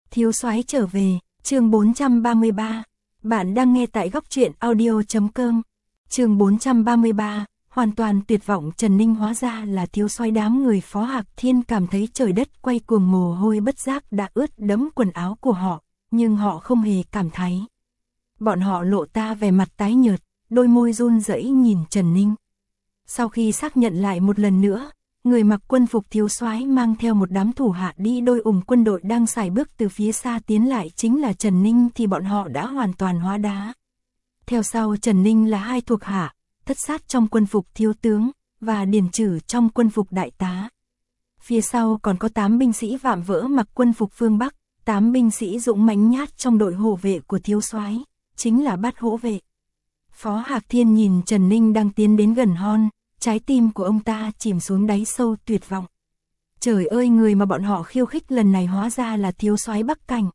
Thiếu soái trở về, chương 433. Bạn đang nghe tại góc truyện audio.com. Chương 433, hoàn toàn tuyệt vọng. Trần Ninh hóa ra là thiếu soái. Đám người Phó Hạc Thiên cảm thấy trời đất quay cuồng, mồ hôi bất giác đã ướt đẫm quần áo của họ, nhưng họ không hề cảm thấy. Bọn họ lộ ra vẻ mặt tái nhợt, đôi môi run rẩy nhìn Trần Ninh. Sau khi xác nhận lại một lần nữa, người mặc quân phục thiếu soái mang theo một đám thủ hạ đi đôi quân đội đang sải bước từ phía xa tiến lại chính là Trần Ninh thì bọn họ đã hoàn toàn hóa đá. Theo sau Trần Ninh là hai thuộc hạ, Thất Sát trong quân phục thiếu tướng và Điền Trử trong quân phục đại tá. Phía sau còn có 8 binh sĩ vạm vỡ mặc quân phục phương Bắc, 8 binh sĩ dũng mãnh nhát trong đội hộ vệ của thiếu soái, chính là Bát Hổ vệ. Phó Hạc Thiên nhìn Trần Ninh đang tiến đến gần hon, trái tim của ông ta chìm xuống đáy sâu tuyệt vọng. Trời ơi, người mà bọn họ khiêu khích lần này hóa ra là thiếu soái Bắc Cảnh.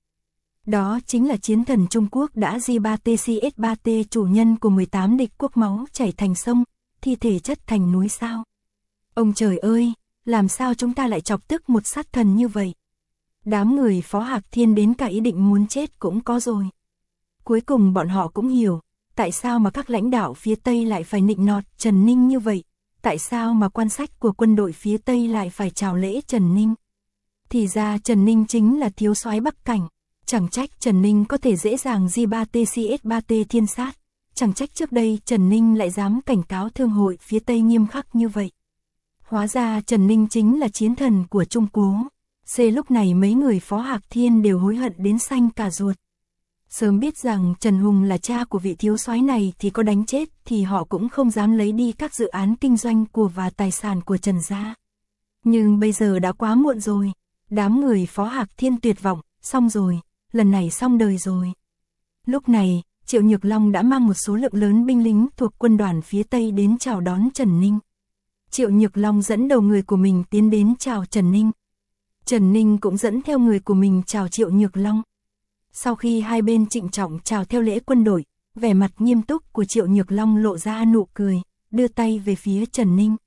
Đó chính là chiến thần Trung Quốc đã J3TCS3T, chủ nhân của 18 địch quốc, máu chảy thành sông, thi thể chất thành núi sao. Ông trời ơi, làm sao chúng ta lại chọc tức một sát thần như vậy? Đám người Phó Hạc Thiên đến cả ý định muốn chết cũng có rồi. Cuối cùng bọn họ cũng hiểu, tại sao mà các lãnh đạo phía Tây lại phải nịnh nọt Trần Ninh như vậy, tại sao mà quan sách của quân đội phía Tây lại phải chào lễ Trần Ninh. Thì ra Trần Ninh chính là thiếu soái Bắc Cảnh, chẳng trách Trần Ninh có thể dễ dàng J3TCS3T thiên sát, chẳng trách trước đây Trần Ninh lại dám cảnh cáo thương hội phía Tây nghiêm khắc như vậy. Hóa ra Trần Ninh chính là chiến thần của Trung Cố. Lúc này mấy người Phó Hạc Thiên đều hối hận đến xanh cả ruột. Sớm biết rằng Trần Hùng là cha của vị thiếu soái này thì có đánh chết thì họ cũng không dám lấy đi các dự án kinh doanh của và tài sản của Trần gia. Nhưng bây giờ đã quá muộn rồi. Đám người Phó Hạc Thiên tuyệt vọng, xong rồi, lần này xong đời rồi. Lúc này, Triệu Nhược Long đã mang một số lượng lớn binh lính thuộc quân đoàn phía Tây đến chào đón Trần Ninh. Triệu Nhược Long dẫn đầu người của mình tiến đến chào Trần Ninh. Trần Ninh cũng dẫn theo người của mình chào Triệu Nhược Long. Sau khi hai bên trịnh trọng chào theo lễ quân đội, vẻ mặt nghiêm túc của Triệu Nhược Long lộ ra nụ cười, đưa tay về phía Trần Ninh.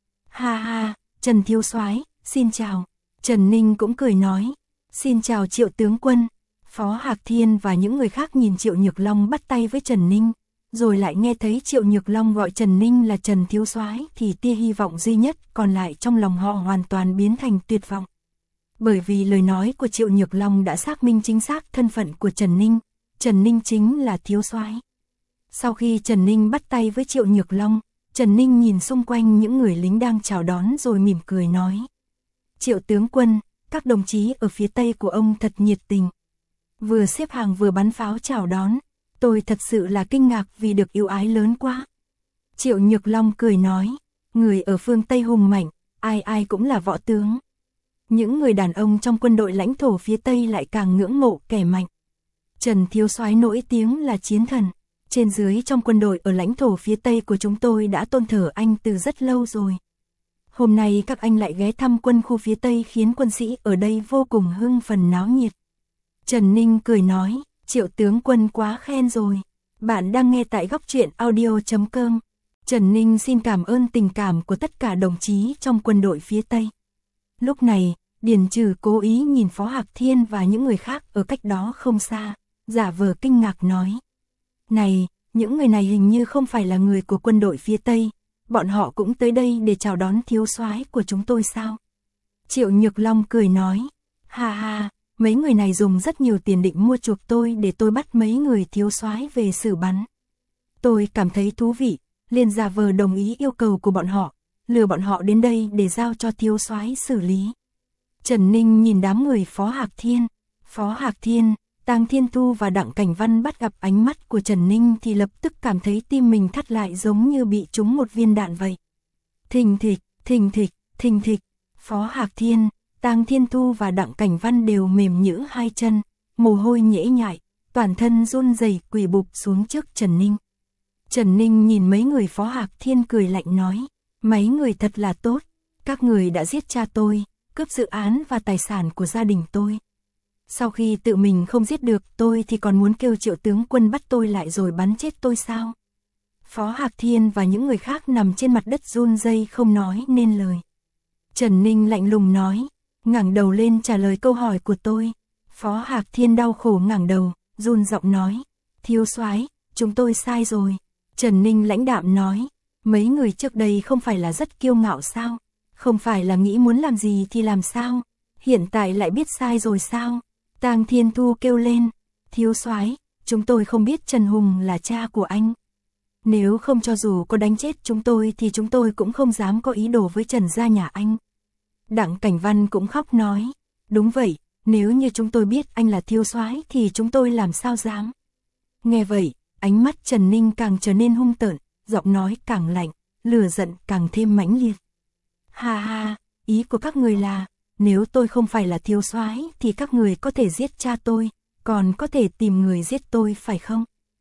Ha ha, Trần thiếu soái, xin chào. Trần Ninh cũng cười nói, xin chào Triệu tướng quân. Phó Hạc Thiên và những người khác nhìn Triệu Nhược Long bắt tay với Trần Ninh, rồi lại nghe thấy Triệu Nhược Long gọi Trần Ninh là Trần thiếu soái thì tia hy vọng duy nhất còn lại trong lòng họ hoàn toàn biến thành tuyệt vọng. Bởi vì lời nói của Triệu Nhược Long đã xác minh chính xác thân phận của Trần Ninh chính là thiếu soái. Sau khi Trần Ninh bắt tay với Triệu Nhược Long, Trần Ninh nhìn xung quanh những người lính đang chào đón rồi mỉm cười nói. Triệu tướng quân, các đồng chí ở phía Tây của ông thật nhiệt tình. Vừa xếp hàng vừa bắn pháo chào đón, tôi thật sự là kinh ngạc vì được ưu ái lớn quá. Triệu Nhược Long cười nói, người ở phương Tây hùng mạnh, ai ai cũng là võ tướng. Những người đàn ông trong quân đội lãnh thổ phía Tây lại càng ngưỡng mộ kẻ mạnh. Trần thiếu soái nổi tiếng là chiến thần, trên dưới trong quân đội ở lãnh thổ phía Tây của chúng tôi đã tôn thờ anh từ rất lâu rồi. Hôm nay các anh lại ghé thăm quân khu phía Tây khiến quân sĩ ở đây vô cùng hưng phấn náo nhiệt. Trần Ninh cười nói, Triệu tướng quân quá khen rồi. Bạn đang nghe tại góc truyện audio.com. Trần Ninh xin cảm ơn tình cảm của tất cả đồng chí trong quân đội phía Tây. Lúc này, Điền Trử cố ý nhìn Phó Hạc Thiên và những người khác ở cách đó không xa, giả vờ kinh ngạc nói. Này, những người này hình như không phải là người của quân đội phía Tây, bọn họ cũng tới đây để chào đón thiếu soái của chúng tôi sao? Triệu Nhược Long cười nói, ha ha, mấy người này dùng rất nhiều tiền định mua chuộc tôi để tôi bắt mấy người thiếu soái về xử bắn. Tôi cảm thấy thú vị, liền giả vờ đồng ý yêu cầu của bọn họ, lừa bọn họ đến đây để giao cho thiếu soái xử lý. Trần Ninh nhìn đám người Phó Hạc Thiên, Tang Thiên Thu và Đặng Cảnh Văn bắt gặp ánh mắt của Trần Ninh thì lập tức cảm thấy tim mình thắt lại giống như bị trúng một viên đạn vậy. Thình thịch, thình thịch, thình thịch, Phó Hạc Thiên, Tang Thiên Thu và Đặng Cảnh Văn đều mềm nhũn hai chân, mồ hôi nhễ nhại, toàn thân run rẩy quỳ bụp xuống trước Trần Ninh. Trần Ninh nhìn mấy người Phó Hạc Thiên cười lạnh nói, mấy người thật là tốt, các người đã giết cha tôi, cướp dự án và tài sản của gia đình tôi. Sau khi tự mình không giết được tôi thì còn muốn kêu Triệu tướng quân bắt tôi lại rồi bắn chết tôi sao? Phó Hạc Thiên và những người khác nằm trên mặt đất run rẩy không nói nên lời. Trần Ninh lạnh lùng nói, ngẩng đầu lên trả lời câu hỏi của tôi. Phó Hạc Thiên đau khổ ngẩng đầu, run giọng nói, thiếu soái, chúng tôi sai rồi. Trần Ninh lãnh đạm nói, mấy người trước đây không phải là rất kiêu ngạo sao? Không phải là nghĩ muốn làm gì thì làm sao? Hiện tại lại biết sai rồi sao? Tang Thiên Thu kêu lên, thiếu soái, chúng tôi không biết Trần Hùng là cha của anh. Nếu không cho dù có đánh chết chúng tôi thì chúng tôi cũng không dám có ý đồ với Trần gia nhà anh. Đặng Cảnh Văn cũng khóc nói, đúng vậy, nếu như chúng tôi biết anh là thiếu soái thì chúng tôi làm sao dám. Nghe vậy, ánh mắt Trần Ninh càng trở nên hung tợn, giọng nói càng lạnh, lửa giận càng thêm mãnh liệt. Ha ha, ý của các người là, nếu tôi không phải là thiếu soái thì các người có thể giết cha tôi, còn có thể tìm người giết tôi phải không?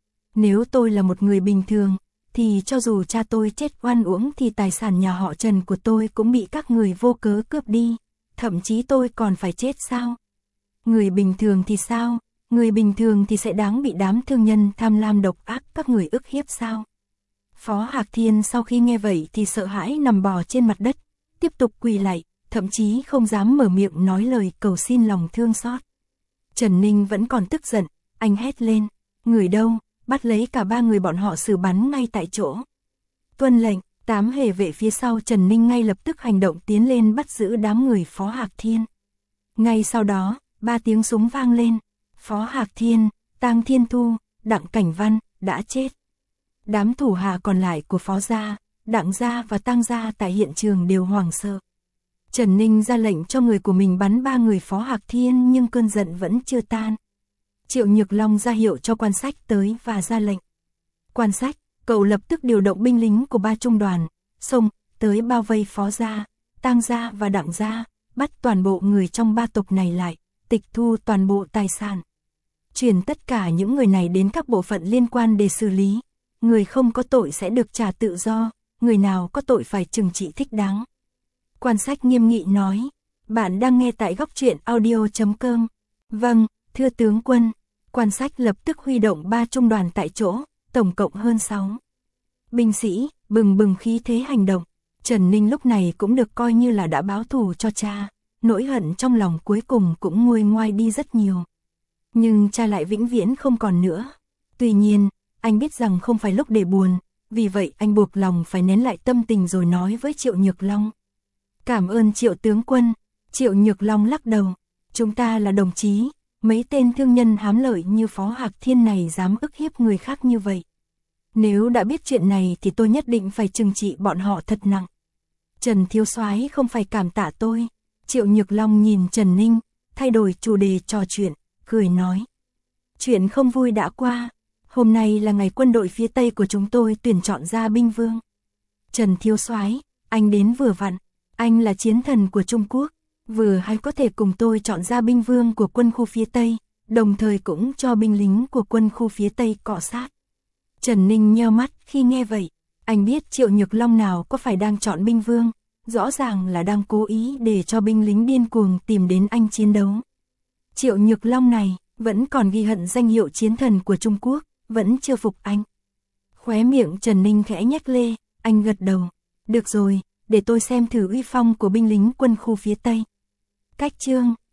Nếu tôi là một người bình thường, thì cho dù cha tôi chết oan uổng thì tài sản nhà họ Trần của tôi cũng bị các người vô cớ cướp đi, thậm chí tôi còn phải chết sao? Người bình thường thì sao? Người bình thường thì sẽ đáng bị đám thương nhân tham lam độc ác các người ức hiếp sao? Phó Hạc Thiên sau khi nghe vậy thì sợ hãi nằm bò trên mặt đất, tiếp tục quỳ lạy, thậm chí không dám mở miệng nói lời cầu xin lòng thương xót. Trần Ninh vẫn còn tức giận, anh hét lên, người đâu, bắt lấy cả ba người bọn họ xử bắn ngay tại chỗ. Tuân lệnh, 8 hề vệ phía sau Trần Ninh ngay lập tức hành động tiến lên bắt giữ đám người Phó Hạc Thiên. Ngay sau đó, 3 tiếng súng vang lên, Phó Hạc Thiên, Tang Thiên Thu, Đặng Cảnh Văn đã chết. Đám thủ hạ còn lại của Phó gia, Đặng gia và Tang gia tại hiện trường đều hoảng sợ. Trần Ninh ra lệnh cho người của mình bắn 3 người Phó Hạc Thiên nhưng cơn giận vẫn chưa tan. Triệu Nhược Long ra hiệu cho Quan Sách tới và ra lệnh. Quan Sách, cậu lập tức điều động binh lính của 3 trung đoàn, xông tới bao vây Phó gia, Tang gia và Đặng gia, bắt toàn bộ người trong 3 tộc này lại, tịch thu toàn bộ tài sản. Chuyển tất cả những người này đến các bộ phận liên quan để xử lý. Người không có tội sẽ được trả tự do, người nào có tội phải trừng trị thích đáng. Quan Sách nghiêm nghị nói, bạn đang nghe tại góc truyện audio.com. Vâng, thưa tướng quân. Quan Sách lập tức huy động 3 trung đoàn tại chỗ, tổng cộng hơn 6 binh sĩ, bừng bừng khí thế hành động. Trần Ninh lúc này cũng được coi như là đã báo thù cho cha, nỗi hận trong lòng cuối cùng cũng nguôi ngoai đi rất nhiều. Nhưng cha lại vĩnh viễn không còn nữa. Tuy nhiên, anh biết rằng không phải lúc để buồn, vì vậy anh buộc lòng phải nén lại tâm tình rồi nói với Triệu Nhược Long. Cảm ơn Triệu tướng quân. Triệu Nhược Long lắc đầu, chúng ta là đồng chí, mấy tên thương nhân hám lợi như Phó Hạc Thiên này dám ức hiếp người khác như vậy. Nếu đã biết chuyện này thì tôi nhất định phải trừng trị bọn họ thật nặng. Trần thiếu soái không phải cảm tạ tôi. Triệu Nhược Long nhìn Trần Ninh, thay đổi chủ đề trò chuyện, cười nói. Chuyện không vui đã qua, hôm nay là ngày quân đội phía Tây của chúng tôi tuyển chọn ra binh vương. Trần thiếu soái, anh đến vừa vặn, anh là chiến thần của Trung Quốc, vừa hay có thể cùng tôi chọn ra binh vương của quân khu phía Tây, đồng thời cũng cho binh lính của quân khu phía Tây cọ sát. Trần Ninh nheo mắt khi nghe vậy, anh biết Triệu Nhược Long nào có phải đang chọn binh vương, rõ ràng là đang cố ý để cho binh lính điên cuồng tìm đến anh chiến đấu. Triệu Nhược Long này vẫn còn ghi hận danh hiệu chiến thần của Trung Quốc, vẫn chưa phục anh. Khóe miệng Trần Ninh khẽ nhếch lê, anh gật đầu. Được rồi, để tôi xem thử uy phong của binh lính quân khu phía Tây. Cách chương